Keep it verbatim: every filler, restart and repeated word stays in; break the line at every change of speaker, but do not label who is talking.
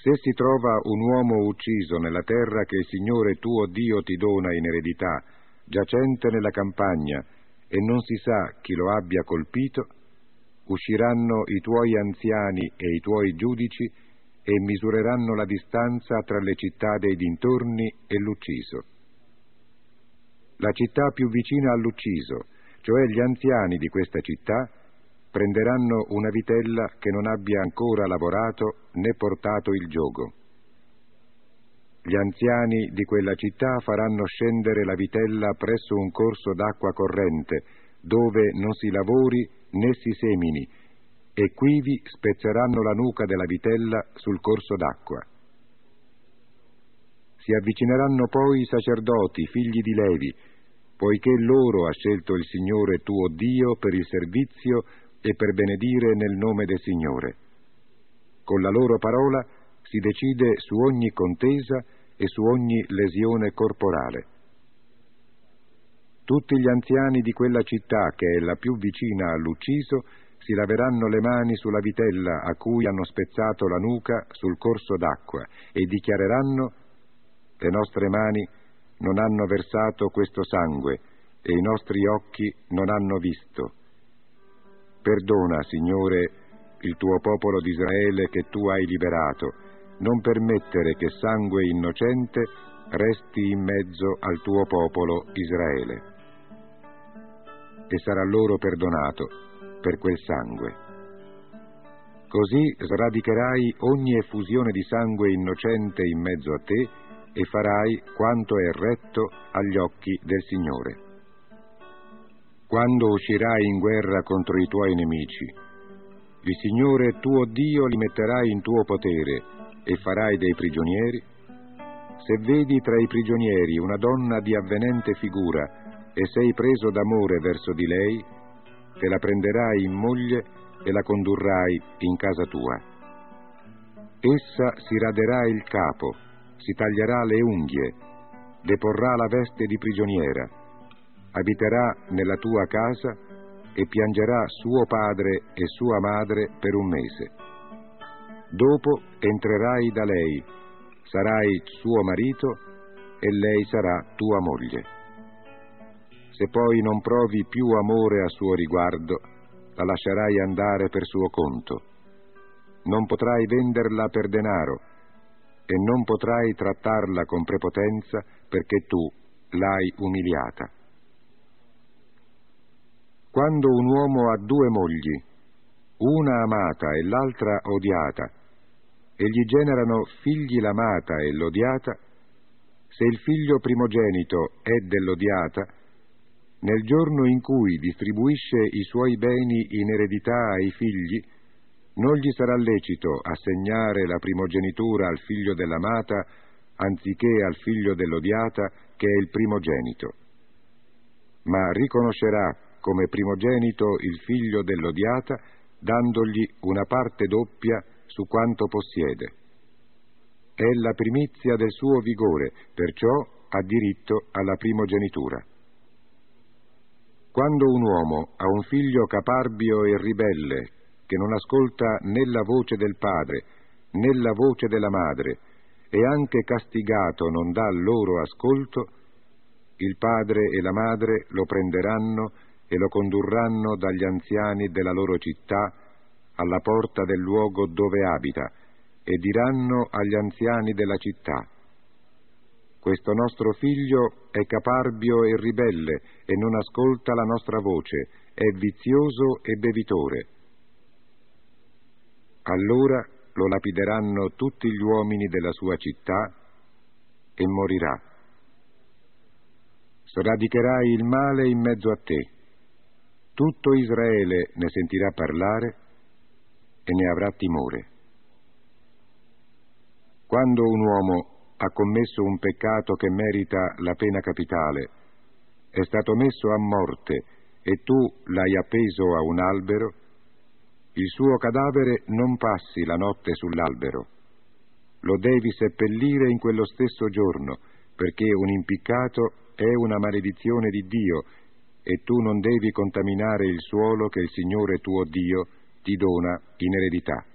Se si trova un uomo ucciso nella terra che il Signore tuo Dio ti dona in eredità, giacente nella campagna, e non si sa chi lo abbia colpito, usciranno i tuoi anziani e i tuoi giudici e misureranno la distanza tra le città dei dintorni e l'ucciso. La città più vicina all'ucciso, cioè gli anziani di questa città, prenderanno una vitella che non abbia ancora lavorato né portato il giogo. Gli anziani di quella città faranno scendere la vitella presso un corso d'acqua corrente, dove non si lavori né si semini, e quivi spezzeranno la nuca della vitella sul corso d'acqua. Si avvicineranno poi i sacerdoti, figli di Levi, poiché loro ha scelto il Signore tuo Dio per il servizio e per benedire nel nome del Signore. Con la loro parola si decide su ogni contesa e su ogni lesione corporale. Tutti gli anziani di quella città, che è la più vicina all'ucciso, si laveranno le mani sulla vitella a cui hanno spezzato la nuca sul corso d'acqua e dichiareranno: le nostre mani non hanno versato questo sangue e i nostri occhi non hanno visto. Perdona, Signore, il tuo popolo di Israele che tu hai liberato, non permettere che sangue innocente resti in mezzo al tuo popolo Israele. E sarà loro perdonato per quel sangue. Così sradicherai ogni effusione di sangue innocente in mezzo a te e farai quanto è retto agli occhi del Signore. Quando uscirai in guerra contro i tuoi nemici, il Signore tuo Dio li metterai in tuo potere e farai dei prigionieri. Se vedi tra i prigionieri una donna di avvenente figura e sei preso d'amore verso di lei, te la prenderai in moglie e la condurrai in casa tua. Essa si raderà il capo, si taglierà le unghie, deporrà la veste di prigioniera, abiterà nella tua casa e piangerà suo padre e sua madre per un mese. Dopo entrerai da lei, sarai suo marito e lei sarà tua moglie. Se poi non provi più amore a suo riguardo, la lascerai andare per suo conto. Non potrai venderla per denaro e non potrai trattarla con prepotenza perché tu l'hai umiliata. Quando un uomo ha due mogli, una amata e l'altra odiata, e gli generano figli l'amata e l'odiata, se il figlio primogenito è dell'odiata, nel giorno in cui distribuisce i suoi beni in eredità ai figli, non gli sarà lecito assegnare la primogenitura al figlio dell'amata anziché al figlio dell'odiata, che è il primogenito, ma riconoscerà come primogenito il figlio dell'odiata, dandogli una parte doppia su quanto possiede. È la primizia del suo vigore, perciò ha diritto alla primogenitura. Quando un uomo ha un figlio caparbio e ribelle, che non ascolta né la voce del padre né la voce della madre, e anche castigato non dà loro ascolto, il padre e la madre lo prenderanno e lo condurranno dagli anziani della loro città alla porta del luogo dove abita, e diranno agli anziani della città: questo nostro figlio è caparbio e ribelle e non ascolta la nostra voce, è vizioso e bevitore. Allora lo lapideranno tutti gli uomini della sua città e morirà. Sradicherai il male in mezzo a te. Tutto Israele ne sentirà parlare e ne avrà timore. Quando un uomo ha commesso un peccato che merita la pena capitale, è stato messo a morte e tu l'hai appeso a un albero, il suo cadavere non passi la notte sull'albero. Lo devi seppellire in quello stesso giorno, perché un impiccato è una maledizione di Dio e tu non devi contaminare il suolo che il Signore tuo Dio ti dona in eredità.